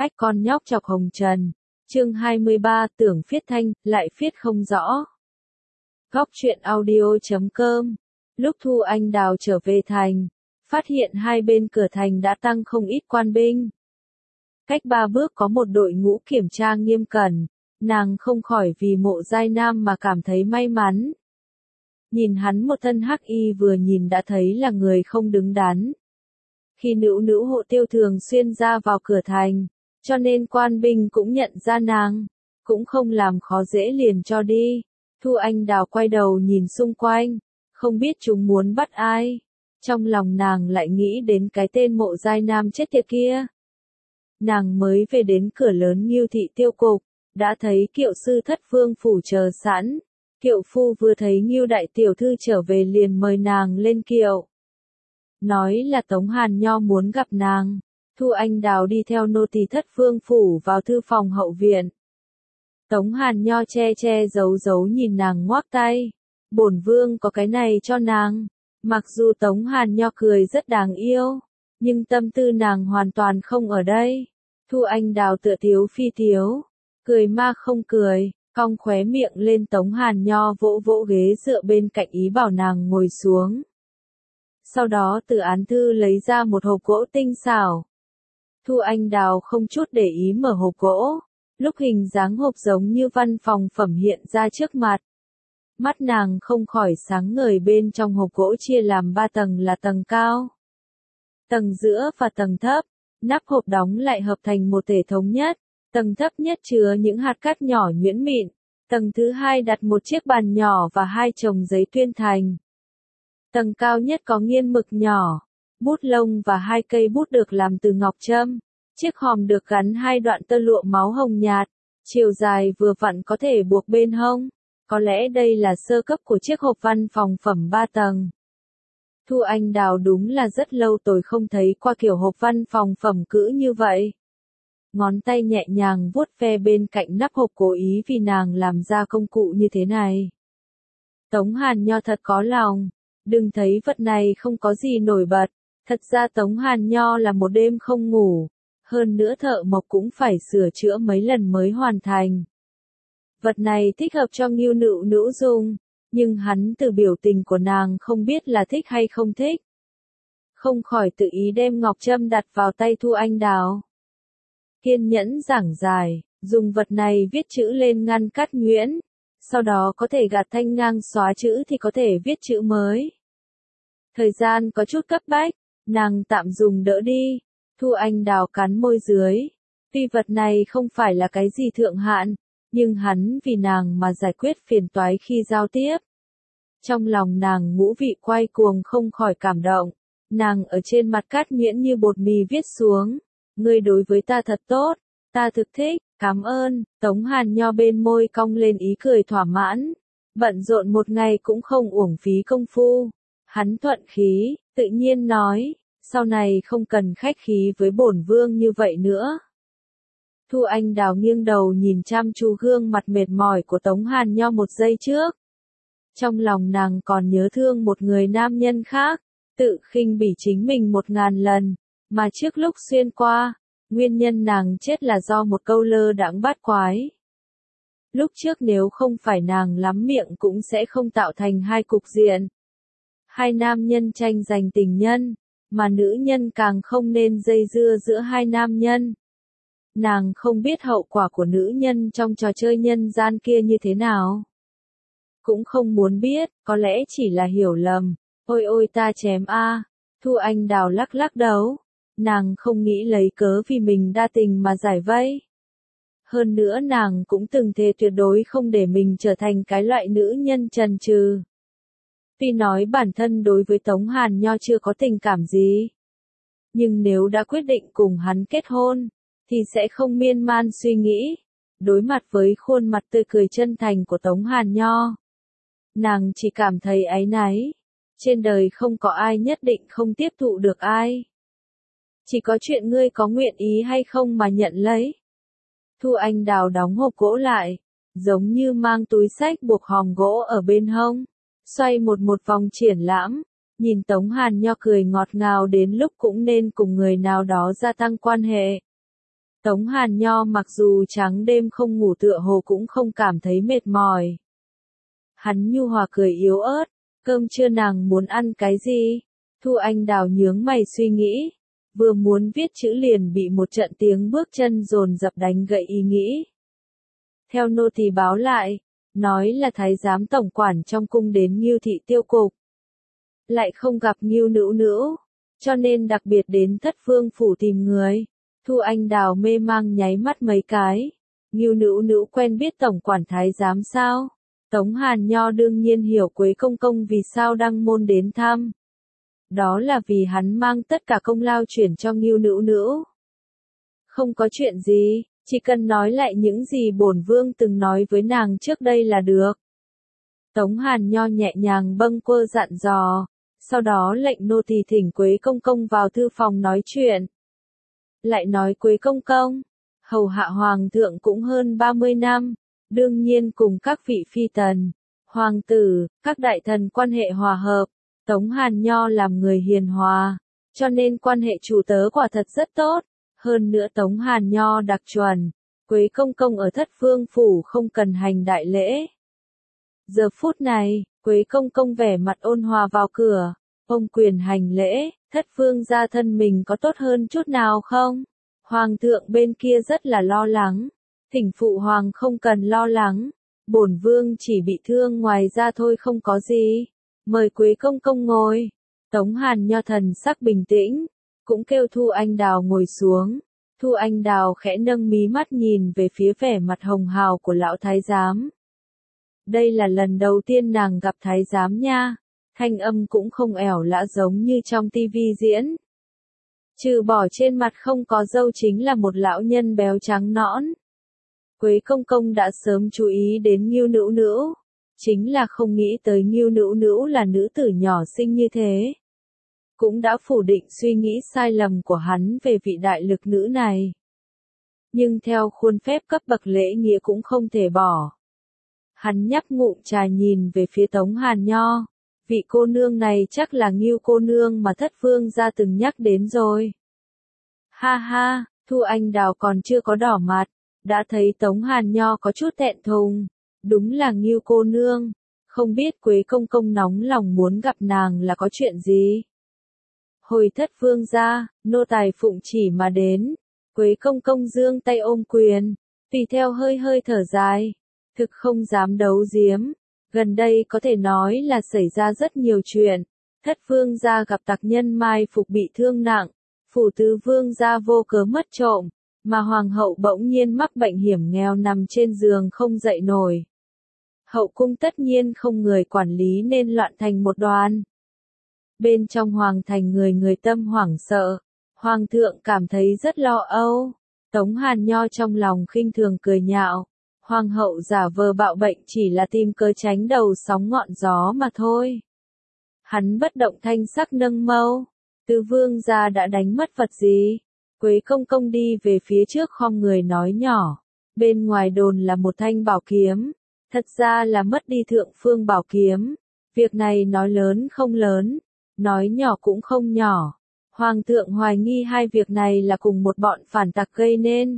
Ách con nhóc chọc hồng trần. Chương 23 tưởng phiết thanh, lại phiết không rõ. Góc truyện audio.com. Lúc Thu Anh Đào trở về thành, phát hiện hai bên cửa thành đã tăng không ít quan binh. Cách 3 bước có một đội ngũ kiểm tra nghiêm cẩn, nàng không khỏi vì Mộ Giai Nam mà cảm thấy may mắn. Nhìn hắn một thân hắc y vừa nhìn đã thấy là người không đứng đắn. Khi nữ hộ tiêu thường xuyên ra vào cửa thành, cho nên quan binh cũng nhận ra nàng, cũng không làm khó dễ liền cho đi. Thu Anh Đào quay đầu nhìn xung quanh, không biết chúng muốn bắt ai. Trong lòng nàng lại nghĩ đến cái tên Mộ Giai Nam chết tiệt kia. Nàng mới về đến cửa lớn Ngưu Thị Tiêu Cục, đã thấy Kiệu sư thất vương phủ chờ sẵn. Kiệu phu vừa thấy Ngưu đại tiểu thư trở về liền mời nàng lên kiệu. Nói là Tống Hàn Nho muốn gặp nàng. Thu Anh Đào đi theo nô tỳ thất vương phủ vào thư phòng hậu viện. Tống Hàn Nho che giấu nhìn nàng ngoác tay. Bổn vương có cái này cho nàng. Mặc dù Tống Hàn Nho cười rất đáng yêu, nhưng tâm tư nàng hoàn toàn không ở đây. Thu Anh Đào tựa thiếu phi thiếu, cười ma không cười, cong khóe miệng lên. Tống Hàn Nho vỗ ghế dựa bên cạnh ý bảo nàng ngồi xuống. Sau đó từ án thư lấy ra một hộp gỗ tinh xảo. Thu Anh Đào không chút để ý mở hộp gỗ, lúc hình dáng hộp giống như văn phòng phẩm hiện ra trước mặt. Mắt nàng không khỏi sáng ngời. Bên trong hộp gỗ chia làm 3 tầng là tầng cao, tầng giữa và tầng thấp. Nắp hộp đóng lại hợp thành một thể thống nhất. Tầng thấp nhất chứa những hạt cát nhỏ nhuyễn mịn. Tầng thứ 2 đặt một chiếc bàn nhỏ và 2 chồng giấy tuyên thành. Tầng cao nhất có nghiên mực nhỏ, bút lông và 2 cây bút được làm từ ngọc trâm. Chiếc hòm được gắn 2 đoạn tơ lụa máu hồng nhạt, chiều dài vừa vặn có thể buộc bên hông. Có lẽ đây là sơ cấp của chiếc hộp văn phòng phẩm 3 tầng. Thu Anh Đào đúng là rất lâu rồi không thấy qua kiểu hộp văn phòng phẩm cữ như vậy. Ngón tay nhẹ nhàng vuốt ve bên cạnh nắp hộp, cố ý vì nàng làm ra công cụ như thế này. Tống Hàn Nho thật có lòng, đừng thấy vật này không có gì nổi bật. Thật ra Tống Hàn Nho là một đêm không ngủ, hơn nữa thợ mộc cũng phải sửa chữa mấy lần mới hoàn thành. Vật này thích hợp cho Ngưu nữ dùng, nhưng hắn từ biểu tình của nàng không biết là thích hay không thích. Không khỏi tự ý đem ngọc trâm đặt vào tay Thu Anh Đào. Kiên nhẫn giảng giải, dùng vật này viết chữ lên ngăn cắt nhuyễn, sau đó có thể gạt thanh ngang xóa chữ thì có thể viết chữ mới. Thời gian có chút cấp bách, nàng tạm dùng đỡ đi. Thu Anh Đào cắn môi dưới. Tuy vật này không phải là cái gì thượng hạn, nhưng hắn vì nàng mà giải quyết phiền toái khi giao tiếp. Trong lòng nàng ngũ vị quay cuồng, không khỏi cảm động. Nàng ở trên mặt cát nhuyễn như bột mì viết xuống. Ngươi đối với ta thật tốt, ta thực thích, cảm ơn. Tống Hàn Nho bên môi cong lên ý cười thỏa mãn. Bận rộn một ngày cũng không uổng phí công phu. Hắn thuận khí, tự nhiên nói, sau này không cần khách khí với bổn vương như vậy nữa. Thu Anh Đào nghiêng đầu nhìn chăm chú gương mặt mệt mỏi của Tống Hàn Nho một giây trước. Trong lòng nàng còn nhớ thương một người nam nhân khác, tự khinh bỉ chính mình 1000 lần, mà trước lúc xuyên qua, nguyên nhân nàng chết là do một câu lơ đãng bát quái. Lúc trước nếu không phải nàng lắm miệng cũng sẽ không tạo thành hai cục diện. Hai nam nhân tranh giành tình nhân, mà nữ nhân càng không nên dây dưa giữa hai nam nhân. Nàng không biết hậu quả của nữ nhân trong trò chơi nhân gian kia như thế nào. Cũng không muốn biết, có lẽ chỉ là hiểu lầm. Ôi ta chém a. Thu Anh Đào lắc đầu. Nàng không nghĩ lấy cớ vì mình đa tình mà giải vây. Hơn nữa nàng cũng từng thề tuyệt đối không để mình trở thành cái loại nữ nhân chần chừ. Tuy nói bản thân đối với Tống Hàn Nho chưa có tình cảm gì, nhưng nếu đã quyết định cùng hắn kết hôn, thì sẽ không miên man suy nghĩ. Đối mặt với khuôn mặt tươi cười chân thành của Tống Hàn Nho, nàng chỉ cảm thấy áy náy. Trên đời không có ai nhất định không tiếp thụ được ai. Chỉ có chuyện ngươi có nguyện ý hay không mà nhận lấy. Thu Anh Đào đóng hộp gỗ lại, giống như mang túi xách buộc hòm gỗ ở bên hông, xoay một vòng triển lãm, nhìn Tống Hàn Nho cười ngọt ngào, đến lúc cũng nên cùng người nào đó gia tăng quan hệ. Tống Hàn Nho mặc dù trắng đêm không ngủ tựa hồ cũng không cảm thấy mệt mỏi. Hắn nhu hòa cười yếu ớt, cơm trưa nàng muốn ăn cái gì? Thu Anh Đào nhướng mày suy nghĩ, vừa muốn viết chữ liền bị một trận tiếng bước chân dồn dập đánh gậy ý nghĩ. Theo nô tỳ báo lại, nói là thái giám tổng quản trong cung đến Ngưu thị tiêu cục. Lại không gặp Ngưu Nữu Nữu, cho nên đặc biệt đến Thất Phương phủ tìm người. Thu Anh Đào mê mang nháy mắt mấy cái. Ngưu Nữu Nữu quen biết tổng quản thái giám sao? Tống Hàn Nho đương nhiên hiểu Quế công công vì sao đăng môn đến thăm. Đó là vì hắn mang tất cả công lao chuyển cho Ngưu Nữu Nữu. Không có chuyện gì, chỉ cần nói lại những gì bổn vương từng nói với nàng trước đây là được. Tống Hàn Nho nhẹ nhàng bâng quơ dặn dò, sau đó lệnh nô tỳ thỉnh Quế công công vào thư phòng nói chuyện. Lại nói Quế công công, hầu hạ hoàng thượng cũng hơn 30 năm, đương nhiên cùng các vị phi tần, hoàng tử, các đại thần quan hệ hòa hợp. Tống Hàn Nho làm người hiền hòa, cho nên quan hệ chủ tớ quả thật rất tốt. Hơn nữa Tống Hàn Nho đặc chuẩn, Quế công công ở Thất Phương phủ không cần hành đại lễ. Giờ phút này, Quế công công vẻ mặt ôn hòa vào cửa, ông quyền hành lễ, Thất Phương gia thân mình có tốt hơn chút nào không? Hoàng thượng bên kia rất là lo lắng, thỉnh phụ hoàng không cần lo lắng, bổn vương chỉ bị thương ngoài ra thôi không có gì. Mời Quế công công ngồi. Tống Hàn Nho thần sắc bình tĩnh, cũng kêu Thu Anh Đào ngồi xuống. Thu Anh Đào khẽ nâng mí mắt nhìn về phía vẻ mặt hồng hào của lão thái giám. Đây là lần đầu tiên nàng gặp thái giám nha, thanh âm cũng không ẻo lả giống như trong tivi diễn. Trừ bỏ trên mặt không có râu chính là một lão nhân béo trắng nõn. Quế công công đã sớm chú ý đến Ngưu Nữu Nữu, chính là không nghĩ tới Ngưu Nữu Nữu là nữ tử nhỏ xinh như thế. Cũng đã phủ định suy nghĩ sai lầm của hắn về vị đại lực nữ này. Nhưng theo khuôn phép cấp bậc lễ nghĩa cũng không thể bỏ. Hắn nhấp ngụm trà nhìn về phía Tống Hàn Nho. Vị cô nương này chắc là Ngưu cô nương mà Thất Phương gia từng nhắc đến rồi. Ha ha, Thu Anh Đào còn chưa có đỏ mặt, đã thấy Tống Hàn Nho có chút thẹn thùng. Đúng là Ngưu cô nương, không biết Quế công công nóng lòng muốn gặp nàng là có chuyện gì. Hồi Thất Phương gia, nô tài phụng chỉ mà đến. Quế công công giương tay ôm quyền, tùy theo hơi hơi thở dài, thực không dám đấu giếm. Gần đây có thể nói là xảy ra rất nhiều chuyện. Thất Phương gia gặp tặc nhân mai phục bị thương nặng, phủ tứ vương gia vô cớ mất trộm, mà hoàng hậu bỗng nhiên mắc bệnh hiểm nghèo nằm trên giường không dậy nổi. Hậu cung tất nhiên không người quản lý nên loạn thành một đoàn. Bên trong hoàng thành người người tâm hoảng sợ, hoàng thượng cảm thấy rất lo âu. Tống Hàn Nho trong lòng khinh thường cười nhạo, hoàng hậu giả vờ bạo bệnh chỉ là tìm cớ tránh đầu sóng ngọn gió mà thôi. Hắn bất động thanh sắc nâng mâu, tứ vương gia đã đánh mất vật gì? Quế công công đi về phía trước khom người nói nhỏ, bên ngoài đồn là một thanh bảo kiếm, thật ra là mất đi thượng phương bảo kiếm. Việc này nói lớn không lớn, nói nhỏ cũng không nhỏ. Hoàng thượng hoài nghi hai việc này là cùng một bọn phản tặc gây nên.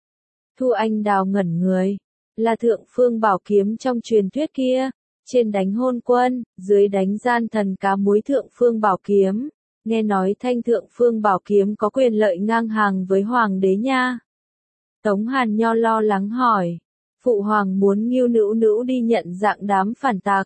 Thu Anh Đào ngẩn người, là thượng phương bảo kiếm trong truyền thuyết kia, trên đánh hôn quân, dưới đánh gian thần cá muối thượng phương bảo kiếm. Nghe nói thanh thượng phương bảo kiếm có quyền lợi ngang hàng với hoàng đế nha. Tống Hàn Nho lo lắng hỏi, phụ hoàng muốn Ngưu Nữu Nữu đi nhận dạng đám phản tặc.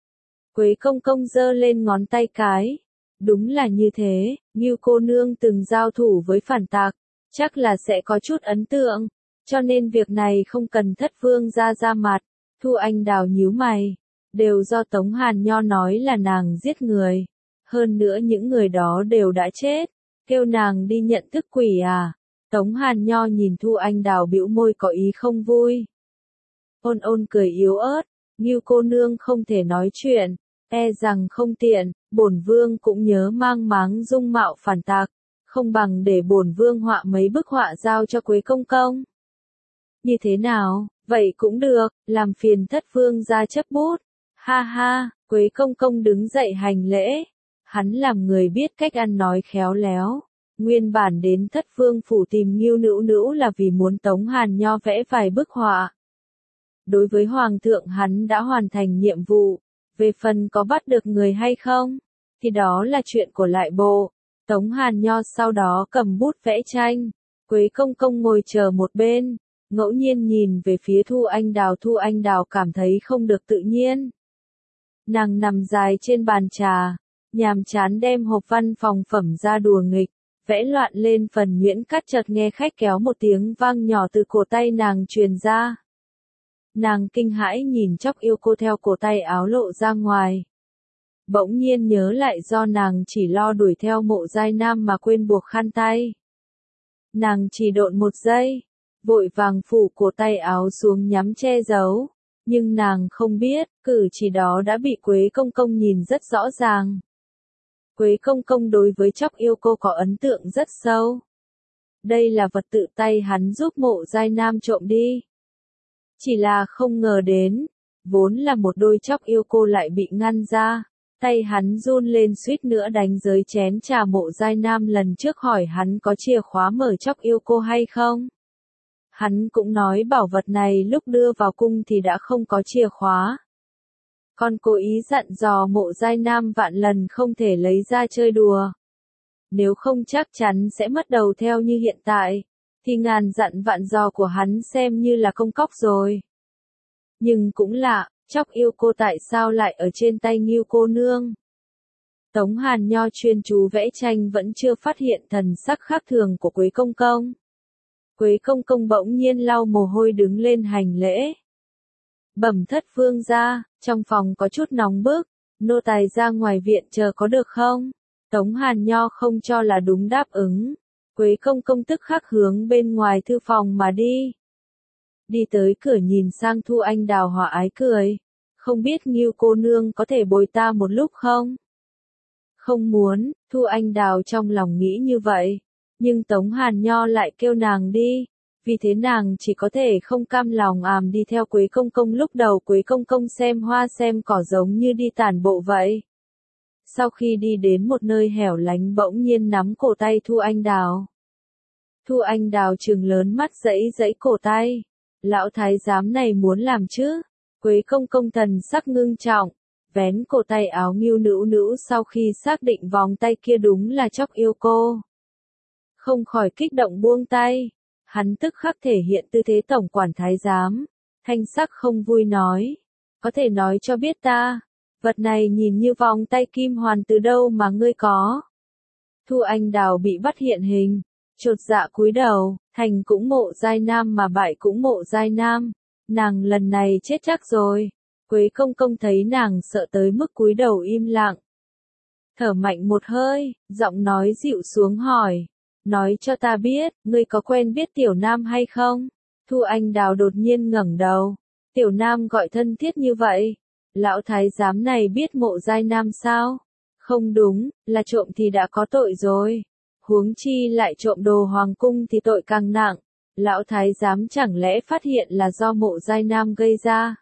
Quế công công giơ lên ngón tay cái. Đúng là như thế, Ngưu cô nương từng giao thủ với phản tặc, chắc là sẽ có chút ấn tượng, cho nên việc này không cần Thất Phương gia ra mặt. Thu Anh Đào nhíu mày, đều do Tống Hàn Nho nói là nàng giết người. Hơn nữa những người đó đều đã chết, kêu nàng đi nhận thức quỷ à. Tống Hàn Nho nhìn Thu Anh Đào bĩu môi có ý không vui. Ôn ôn cười yếu ớt, Ngưu cô nương không thể nói chuyện, e rằng không tiện, bổn vương cũng nhớ mang máng dung mạo phản tặc, không bằng để bổn vương họa mấy bức họa giao cho Quế công công. Như thế nào, vậy cũng được, làm phiền Thất Phương gia chấp bút. Ha ha, Quế công công đứng dậy hành lễ. Hắn làm người biết cách ăn nói khéo léo, Nguyên bản đến Thất Vương phủ tìm Ngưu Nữu Nữu là vì muốn Tống Hàn Nho vẽ vài bức họa. Đối với Hoàng thượng hắn đã hoàn thành nhiệm vụ, về phần có bắt được người hay không, thì đó là chuyện của lại bộ. Tống Hàn Nho sau đó cầm bút vẽ tranh, Quế Công Công ngồi chờ một bên, ngẫu nhiên nhìn về phía Thu Anh Đào cảm thấy không được tự nhiên. Nàng nằm dài trên bàn trà, nhàm chán đem hộp văn phòng phẩm ra đùa nghịch, vẽ loạn lên phần nhuyễn cắt chợt nghe khách kéo một tiếng vang nhỏ từ cổ tay nàng truyền ra. Nàng kinh hãi nhìn Chóc Yêu Cô theo cổ tay áo lộ ra ngoài. Bỗng nhiên nhớ lại do nàng chỉ lo đuổi theo Mộ Giai Nam mà quên buộc khăn tay. Nàng chỉ độn một giây, vội vàng phủ cổ tay áo xuống nhắm che giấu, nhưng nàng không biết, cử chỉ đó đã bị Quế Công Công nhìn rất rõ ràng. Quế Công Công đối với Chóc Yêu Cô có ấn tượng rất sâu. Đây là vật tự tay hắn giúp Mộ Giai Nam trộm đi. Chỉ là không ngờ đến, vốn là một đôi Chóc Yêu Cô lại bị ngăn ra, tay hắn run lên suýt nữa đánh rơi chén trà. Mộ Giai Nam lần trước hỏi hắn có chìa khóa mở Chóc Yêu Cô hay không. Hắn cũng nói bảo vật này lúc đưa vào cung thì đã không có chìa khóa. Còn cố ý dặn dò Mộ Giai Nam vạn lần không thể lấy ra chơi đùa. Nếu không chắc chắn sẽ mất đầu theo như hiện tại, thì ngàn dặn vạn dò của hắn xem như là công cóc rồi. Nhưng cũng lạ, Chóc Yêu Cô tại sao lại ở trên tay Ngưu cô nương? Tống Hàn Nho chuyên chú vẽ tranh vẫn chưa phát hiện thần sắc khác thường của Quế Công Công. Quế Công Công bỗng nhiên lau mồ hôi đứng lên hành lễ. Bẩm Thất Vương gia, trong phòng có chút nóng bức, nô tài ra ngoài viện chờ có được không? Tống Hàn Nho không cho là đúng đáp ứng. Quế Công Công tức khắc hướng bên ngoài thư phòng mà đi. Đi tới cửa nhìn sang Thu Anh Đào hòa ái cười. Không biết Ngưu cô nương có thể bồi ta một lúc không? Không muốn, Thu Anh Đào trong lòng nghĩ như vậy. Nhưng Tống Hàn Nho lại kêu nàng đi. Vì thế nàng chỉ có thể không cam lòng đi theo Quế Công Công. Lúc đầu Quế Công Công xem hoa xem cỏ giống như đi tản bộ vậy. Sau khi đi đến một nơi hẻo lánh bỗng nhiên nắm cổ tay Thu Anh Đào. Thu Anh Đào trừng lớn mắt giãy cổ tay. Lão thái giám này muốn làm chứ? Quế Công Công thần sắc ngưng trọng, vén cổ tay áo Ngưu Nữu Nữu sau khi xác định vòng tay kia đúng là Chóc Yêu Cô. Không khỏi kích động buông tay, hắn tức khắc thể hiện tư thế tổng quản thái giám, thanh sắc không vui nói, có thể nói cho biết ta, vật này nhìn như vòng tay kim hoàn từ đâu mà ngươi có. Thu Anh Đào bị bắt hiện hình, chột dạ cúi đầu, thành cũng Mộ Giai Nam mà bại cũng Mộ Giai Nam, nàng lần này chết chắc rồi. Quế Công Công thấy nàng sợ tới mức cúi đầu im lặng. Thở mạnh một hơi, giọng nói dịu xuống hỏi, nói cho ta biết, ngươi có quen biết Tiểu Nam hay không? Thu Anh Đào đột nhiên ngẩng đầu, Tiểu Nam gọi thân thiết như vậy, lão thái giám này biết Mộ Giai Nam sao? Không đúng, là trộm thì đã có tội rồi. Huống chi lại trộm đồ hoàng cung thì tội càng nặng. Lão thái giám chẳng lẽ phát hiện là do Mộ Giai Nam gây ra?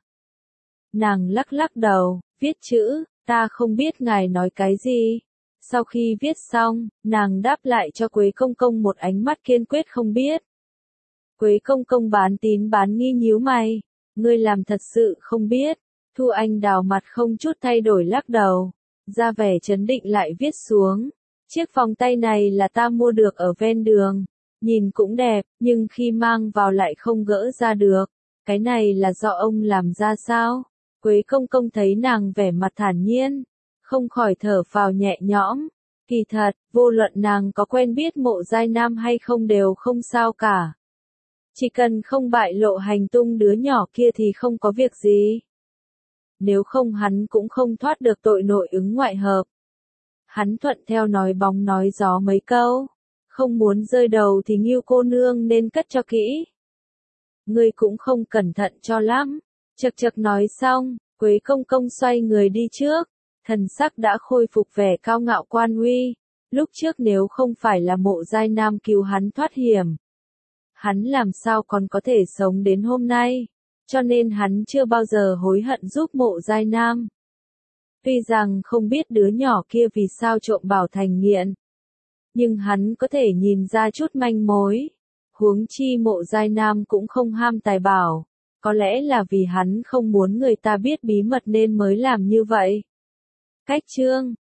Nàng lắc lắc đầu, viết chữ, ta không biết ngài nói cái gì. Sau khi viết xong, nàng đáp lại cho Quế Công Công một ánh mắt kiên quyết không biết. Quế Công Công bán tín bán nghi nhíu mày, ngươi làm thật sự không biết. Thu Anh Đào mặt không chút thay đổi lắc đầu, ra vẻ trấn định lại viết xuống. Chiếc vòng tay này là ta mua được ở ven đường, nhìn cũng đẹp, nhưng khi mang vào lại không gỡ ra được. Cái này là do ông làm ra sao? Quế Công Công thấy nàng vẻ mặt thản nhiên, không khỏi thở phào nhẹ nhõm. Kỳ thật, vô luận nàng có quen biết Mộ Giai Nam hay không đều không sao cả. Chỉ cần không bại lộ hành tung đứa nhỏ kia thì không có việc gì. Nếu không hắn cũng không thoát được tội nội ứng ngoại hợp. Hắn thuận theo nói bóng nói gió mấy câu. Không muốn rơi đầu thì Ngưu cô nương nên cất cho kỹ. Ngươi cũng không cẩn thận cho lắm. Chật chật nói xong, Quế Công Công xoay người đi trước. Thần sắc đã khôi phục vẻ cao ngạo quan uy. Lúc trước nếu không phải là Mộ Giai Nam cứu hắn thoát hiểm, hắn làm sao còn có thể sống đến hôm nay. Cho nên hắn chưa bao giờ hối hận giúp Mộ Giai Nam. Tuy rằng không biết đứa nhỏ kia vì sao trộm bảo thành nghiện, nhưng hắn có thể nhìn ra chút manh mối. Huống chi Mộ Giai Nam cũng không ham tài bảo, có lẽ là vì hắn không muốn người ta biết bí mật nên mới làm như vậy. Cách chương